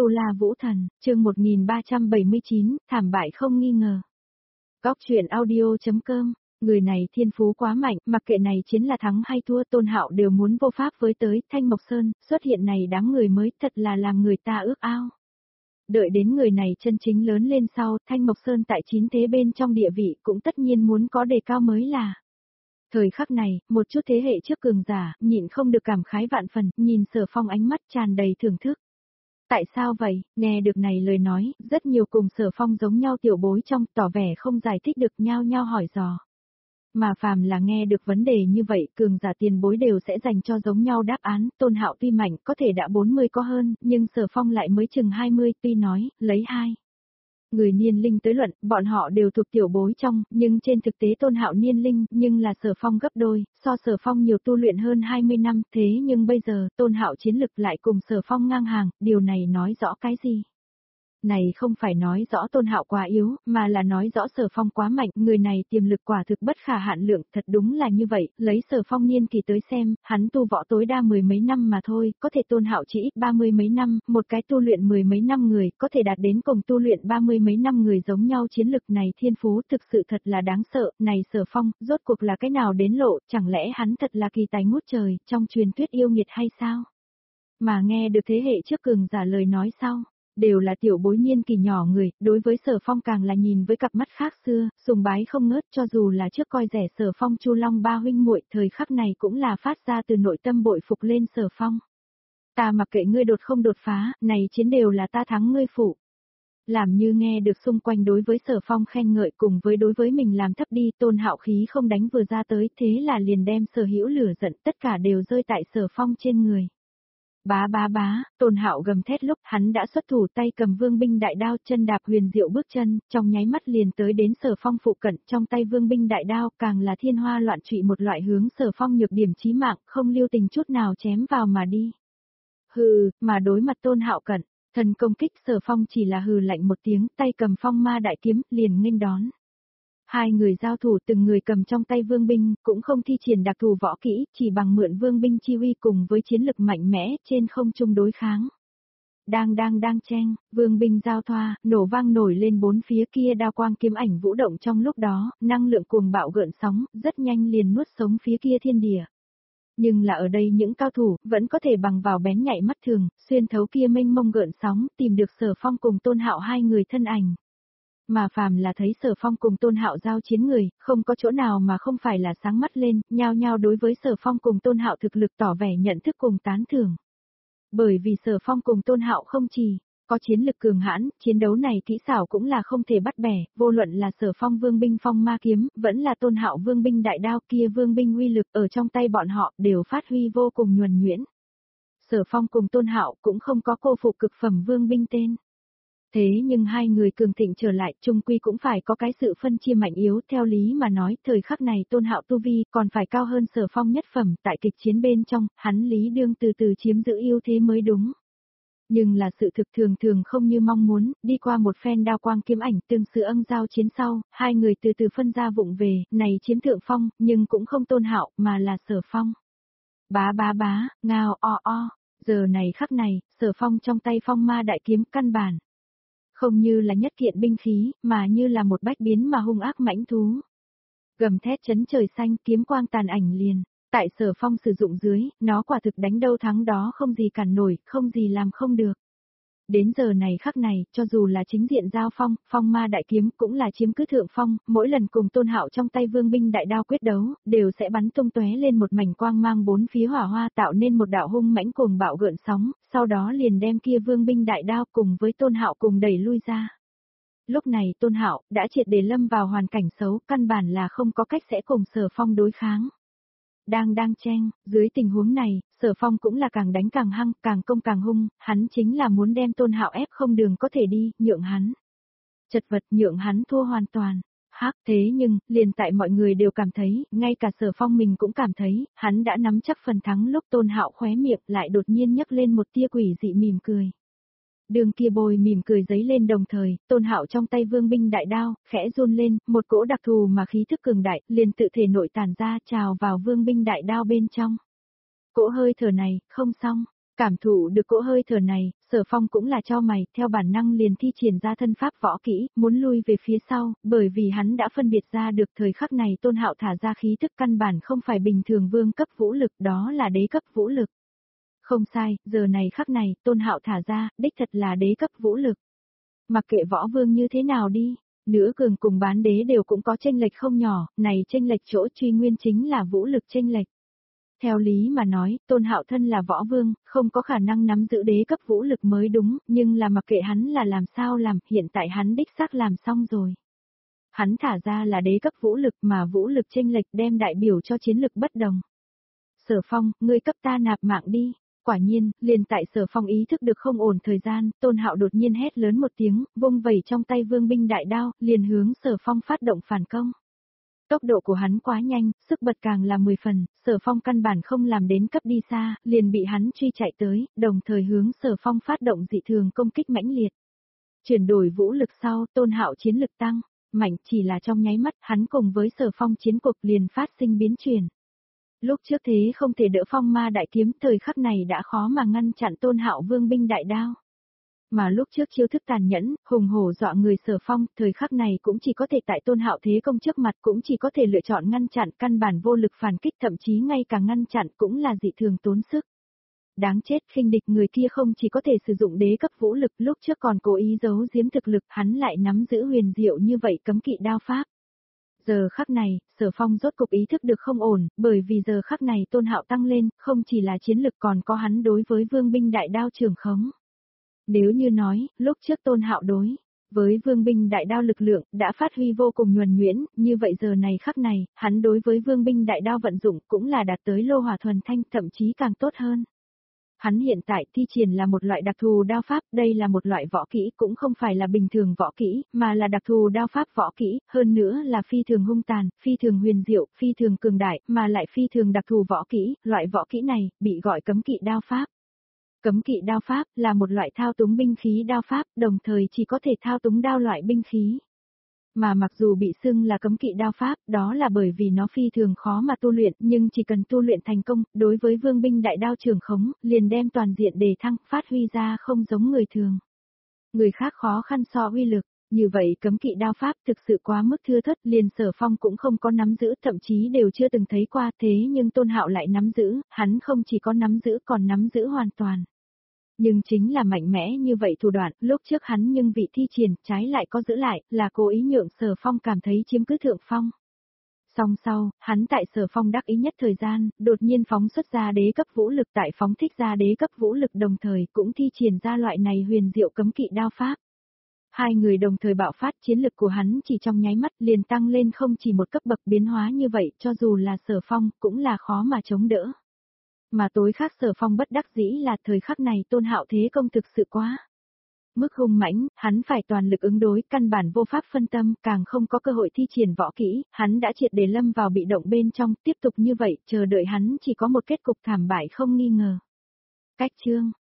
Tu La Vũ Thần, chương 1379, thảm bại không nghi ngờ. Góc truyện audio.com, người này thiên phú quá mạnh, mặc kệ này chiến là thắng hay thua Tôn Hạo đều muốn vô pháp với tới, Thanh Mộc Sơn, xuất hiện này đám người mới thật là làm người ta ước ao. Đợi đến người này chân chính lớn lên sau, Thanh Mộc Sơn tại chín thế bên trong địa vị cũng tất nhiên muốn có đề cao mới là. Thời khắc này, một chút thế hệ trước cường giả, nhịn không được cảm khái vạn phần, nhìn Sở Phong ánh mắt tràn đầy thưởng thức. Tại sao vậy? Nghe được này lời nói, rất nhiều cùng Sở Phong giống nhau tiểu bối trong tỏ vẻ không giải thích được nhao nhao hỏi dò. Mà phàm là nghe được vấn đề như vậy, cường giả tiền bối đều sẽ dành cho giống nhau đáp án, Tôn Hạo tuy mạnh có thể đã 40 có hơn, nhưng Sở Phong lại mới chừng 20, tuy nói, lấy 2. Người niên linh tới luận, bọn họ đều thuộc tiểu bối trong, nhưng trên thực tế Tôn Hạo niên linh, nhưng là Sở Phong gấp đôi, so Sở Phong nhiều tu luyện hơn 20 năm, thế nhưng bây giờ, Tôn Hạo chiến lực lại cùng Sở Phong ngang hàng, điều này nói rõ cái gì? Này không phải nói rõ Tôn Hạo quá yếu, mà là nói rõ Sở Phong quá mạnh, người này tiềm lực quả thực bất khả hạn lượng, thật đúng là như vậy, lấy Sở Phong niên kỳ tới xem, hắn tu võ tối đa 10 mấy năm mà thôi, có thể Tôn Hạo chỉ ít 30 mấy năm, một cái tu luyện 10 mấy năm người, có thể đạt đến cùng tu luyện 30 mấy năm người giống nhau chiến lực này thiên phú thực sự thật là đáng sợ, này Sở Phong, rốt cuộc là cái nào đến lộ, chẳng lẽ hắn thật là kỳ tài ngút trời, trong truyền thuyết yêu nghiệt hay sao? Mà nghe được thế hệ trước cường giả lời nói sau. Đều là tiểu bối niên kỳ nhỏ người, đối với Sở Phong càng là nhìn với cặp mắt khác xưa, sùng bái không ngớt cho dù là trước coi rẻ Sở Phong Chu Long ba huynh muội thời khắc này cũng là phát ra từ nội tâm bội phục lên Sở Phong. Ta mặc kệ ngươi đột không đột phá, này chiến đều là ta thắng ngươi phụ. Làm như nghe được xung quanh đối với Sở Phong khen ngợi cùng với đối với mình làm thấp đi Tôn Hạo khí không đánh vừa ra tới thế là liền đem Sở Hữu lửa giận tất cả đều rơi tại Sở Phong trên người. Bá bá bá, Tôn Hạo gầm thét lúc hắn đã xuất thủ tay cầm vương binh đại đao chân đạp huyền diệu bước chân, trong nháy mắt liền tới đến Sở Phong phụ cận trong tay vương binh đại đao càng là thiên hoa loạn trụy một loại hướng Sở Phong nhược điểm chí mạng không lưu tình chút nào chém vào mà đi. Hừ, mà đối mặt Tôn Hạo cận, thần công kích Sở Phong chỉ là hừ lạnh một tiếng tay cầm phong ma đại kiếm liền nghênh đón. Hai người giao thủ từng người cầm trong tay vương binh, cũng không thi triển đặc thù võ kỹ, chỉ bằng mượn vương binh chi uy cùng với chiến lực mạnh mẽ trên không trung đối kháng. Đang chen, vương binh giao thoa, nổ vang nổi lên bốn phía kia đao quang kiếm ảnh vũ động trong lúc đó, năng lượng cuồng bạo gợn sóng, rất nhanh liền nuốt sống phía kia thiên địa. Nhưng là ở đây những cao thủ, vẫn có thể bằng vào bén nhạy mắt thường, xuyên thấu kia mênh mông gợn sóng, tìm được Sở Phong cùng Tôn Hạo hai người thân ảnh. Mà phàm là thấy Sở Phong cùng Tôn Hạo giao chiến người, không có chỗ nào mà không phải là sáng mắt lên, nhao nhao đối với Sở Phong cùng Tôn Hạo thực lực tỏ vẻ nhận thức cùng tán thưởng. Bởi vì Sở Phong cùng Tôn Hạo không chỉ có chiến lực cường hãn, chiến đấu này kỹ xảo cũng là không thể bắt bẻ, vô luận là Sở Phong vương binh phong ma kiếm, vẫn là Tôn Hạo vương binh đại đao kia vương binh uy lực ở trong tay bọn họ đều phát huy vô cùng nhuần nhuyễn. Sở Phong cùng Tôn Hạo cũng không có cô phụ cực phẩm vương binh tên. Thế nhưng hai người cường thịnh trở lại, chung quy cũng phải có cái sự phân chia mạnh yếu, theo lý mà nói, thời khắc này Tôn Hạo tu vi còn phải cao hơn Sở Phong nhất phẩm, tại kịch chiến bên trong, hắn lý đương từ từ chiếm giữ ưu thế mới đúng. Nhưng là sự thực thường thường không như mong muốn, đi qua một phen đao quang kiếm ảnh tương sự ân giao chiến sau, hai người từ từ phân ra vụng về, này chiếm thượng phong, nhưng cũng không Tôn Hạo, mà là Sở Phong. Bá bá bá, ngao o o, giờ này khắc này, Sở Phong trong tay phong ma đại kiếm căn bản. Không như là nhất kiện binh khí, mà như là một bách biến mà hung ác mãnh thú. Gầm thét chấn trời xanh kiếm quang tàn ảnh liền, tại Sở Phong sử dụng dưới, nó quả thực đánh đâu thắng đó không gì cản nổi, không gì làm không được. Đến giờ này khắc này, cho dù là chính diện giao phong, phong ma đại kiếm cũng là chiếm cứ thượng phong, mỗi lần cùng Tôn Hạo trong tay vương binh đại đao quyết đấu, đều sẽ bắn tung tóe lên một mảnh quang mang bốn phía hỏa hoa tạo nên một đạo hung mãnh cuồng bạo gợn sóng, sau đó liền đem kia vương binh đại đao cùng với Tôn Hạo cùng đẩy lui ra. Lúc này Tôn Hạo đã triệt để lâm vào hoàn cảnh xấu, căn bản là không có cách sẽ cùng Sở Phong đối kháng. Đang chen, dưới tình huống này, Sở Phong cũng là càng đánh càng hăng, càng công càng hung, hắn chính là muốn đem Tôn Hạo ép không đường có thể đi, nhượng hắn. Chật vật nhượng hắn thua hoàn toàn. Thế nhưng, liền tại mọi người đều cảm thấy, ngay cả Sở Phong mình cũng cảm thấy, hắn đã nắm chắc phần thắng lúc Tôn Hạo khóe miệng lại đột nhiên nhấc lên một tia quỷ dị mỉm cười. Đường kia bồi mỉm cười giấy lên đồng thời, Tôn Hạo trong tay vương binh đại đao, khẽ run lên, một cỗ đặc thù mà khí thức cường đại, liền tự thể nội tản ra trào vào vương binh đại đao bên trong. Cỗ hơi thở này, không xong, Cảm thụ được cỗ hơi thở này, Sở Phong cũng là cho mày, theo bản năng liền thi triển ra thân pháp võ kỹ, muốn lui về phía sau, bởi vì hắn đã phân biệt ra được thời khắc này Tôn Hạo thả ra khí thức căn bản không phải bình thường vương cấp vũ lực, đó là đế cấp vũ lực. Không sai, giờ này khắc này, Tôn Hạo thả ra, đích thật là đế cấp vũ lực. Mặc kệ võ vương như thế nào đi, nữ cường cùng bán đế đều cũng có chênh lệch không nhỏ, này chênh lệch chỗ truy nguyên chính là vũ lực chênh lệch. Theo lý mà nói, Tôn Hạo thân là võ vương, không có khả năng nắm giữ đế cấp vũ lực mới đúng, nhưng là mặc kệ hắn là làm sao làm, hiện tại hắn đích xác làm xong rồi. Hắn thả ra là đế cấp vũ lực mà vũ lực chênh lệch đem đại biểu cho chiến lực bất đồng. Sở Phong, ngươi cấp ta nạp mạng đi. Quả nhiên, liền tại Sở Phong ý thức được không ổn thời gian, Tôn Hạo đột nhiên hét lớn một tiếng, vung vẩy trong tay vương binh đại đao, liền hướng Sở Phong phát động phản công. Tốc độ của hắn quá nhanh, sức bật càng là 10 phần, Sở Phong căn bản không làm đến cấp đi xa, liền bị hắn truy chạy tới, đồng thời hướng Sở Phong phát động dị thường công kích mãnh liệt. Chuyển đổi vũ lực sau, Tôn Hạo chiến lực tăng, mạnh chỉ là trong nháy mắt, hắn cùng với Sở Phong chiến cuộc liền phát sinh biến chuyển. Lúc trước thế không thể đỡ phong ma đại kiếm, thời khắc này đã khó mà ngăn chặn Tôn Hạo vương binh đại đao. Mà lúc trước chiêu thức tàn nhẫn, hùng hổ dọa người Sở Phong, thời khắc này cũng chỉ có thể tại Tôn Hạo thế công trước mặt, cũng chỉ có thể lựa chọn ngăn chặn, căn bản vô lực phản kích, thậm chí ngay cả ngăn chặn cũng là dị thường tốn sức. Đáng chết, khinh địch người kia không chỉ có thể sử dụng đế cấp vũ lực, lúc trước còn cố ý giấu giếm thực lực, hắn lại nắm giữ huyền diệu như vậy cấm kỵ đao pháp. Giờ khắc này, Sở Phong rốt cục ý thức được không ổn, bởi vì giờ khắc này Tôn Hạo tăng lên, không chỉ là chiến lực còn có hắn đối với vương binh đại đao trường khống. Nếu như nói, lúc trước Tôn Hạo đối với vương binh đại đao lực lượng đã phát huy vô cùng nhuần nhuyễn, như vậy giờ này khắc này, hắn đối với vương binh đại đao vận dụng cũng là đạt tới lô hỏa thuần thanh, thậm chí càng tốt hơn. Hắn hiện tại thi triển là một loại đặc thù đao pháp, đây là một loại võ kỹ cũng không phải là bình thường võ kỹ, mà là đặc thù đao pháp võ kỹ, hơn nữa là phi thường hung tàn, phi thường huyền diệu, phi thường cường đại, mà lại phi thường đặc thù võ kỹ, loại võ kỹ này, bị gọi cấm kỵ đao pháp. Cấm kỵ đao pháp là một loại thao túng binh khí đao pháp, đồng thời chỉ có thể thao túng đao loại binh khí. Mà mặc dù bị xưng là cấm kỵ đao pháp, đó là bởi vì nó phi thường khó mà tu luyện, nhưng chỉ cần tu luyện thành công, đối với vương binh đại đao trường khống, liền đem toàn diện đề thăng, phát huy ra không giống người thường. Người khác khó khăn so uy lực, như vậy cấm kỵ đao pháp thực sự quá mức thưa thớt, liền Sở Phong cũng không có nắm giữ, thậm chí đều chưa từng thấy qua, thế nhưng Tôn Hạo lại nắm giữ, hắn không chỉ có nắm giữ còn nắm giữ hoàn toàn. Nhưng chính là mạnh mẽ như vậy thủ đoạn, lúc trước hắn nhưng vị thi triển, trái lại có giữ lại, là cố ý nhượng Sở Phong cảm thấy chiếm cứ thượng phong. Song sau, hắn tại Sở Phong đắc ý nhất thời gian, đột nhiên phóng xuất ra đế cấp vũ lực, tại phóng thích ra đế cấp vũ lực đồng thời cũng thi triển ra loại này huyền diệu cấm kỵ đao pháp. Hai người đồng thời bạo phát, chiến lực của hắn chỉ trong nháy mắt liền tăng lên không chỉ một cấp bậc, biến hóa như vậy, cho dù là Sở Phong cũng là khó mà chống đỡ. Mà tối khác Sở Phong bất đắc dĩ là thời khắc này Tôn Hạo thế công thực sự quá mức hung mãnh, hắn phải toàn lực ứng đối, căn bản vô pháp phân tâm, càng không có cơ hội thi triển võ kỹ, hắn đã triệt để lâm vào bị động bên trong, tiếp tục như vậy, chờ đợi hắn chỉ có một kết cục thảm bại không nghi ngờ. Cách chương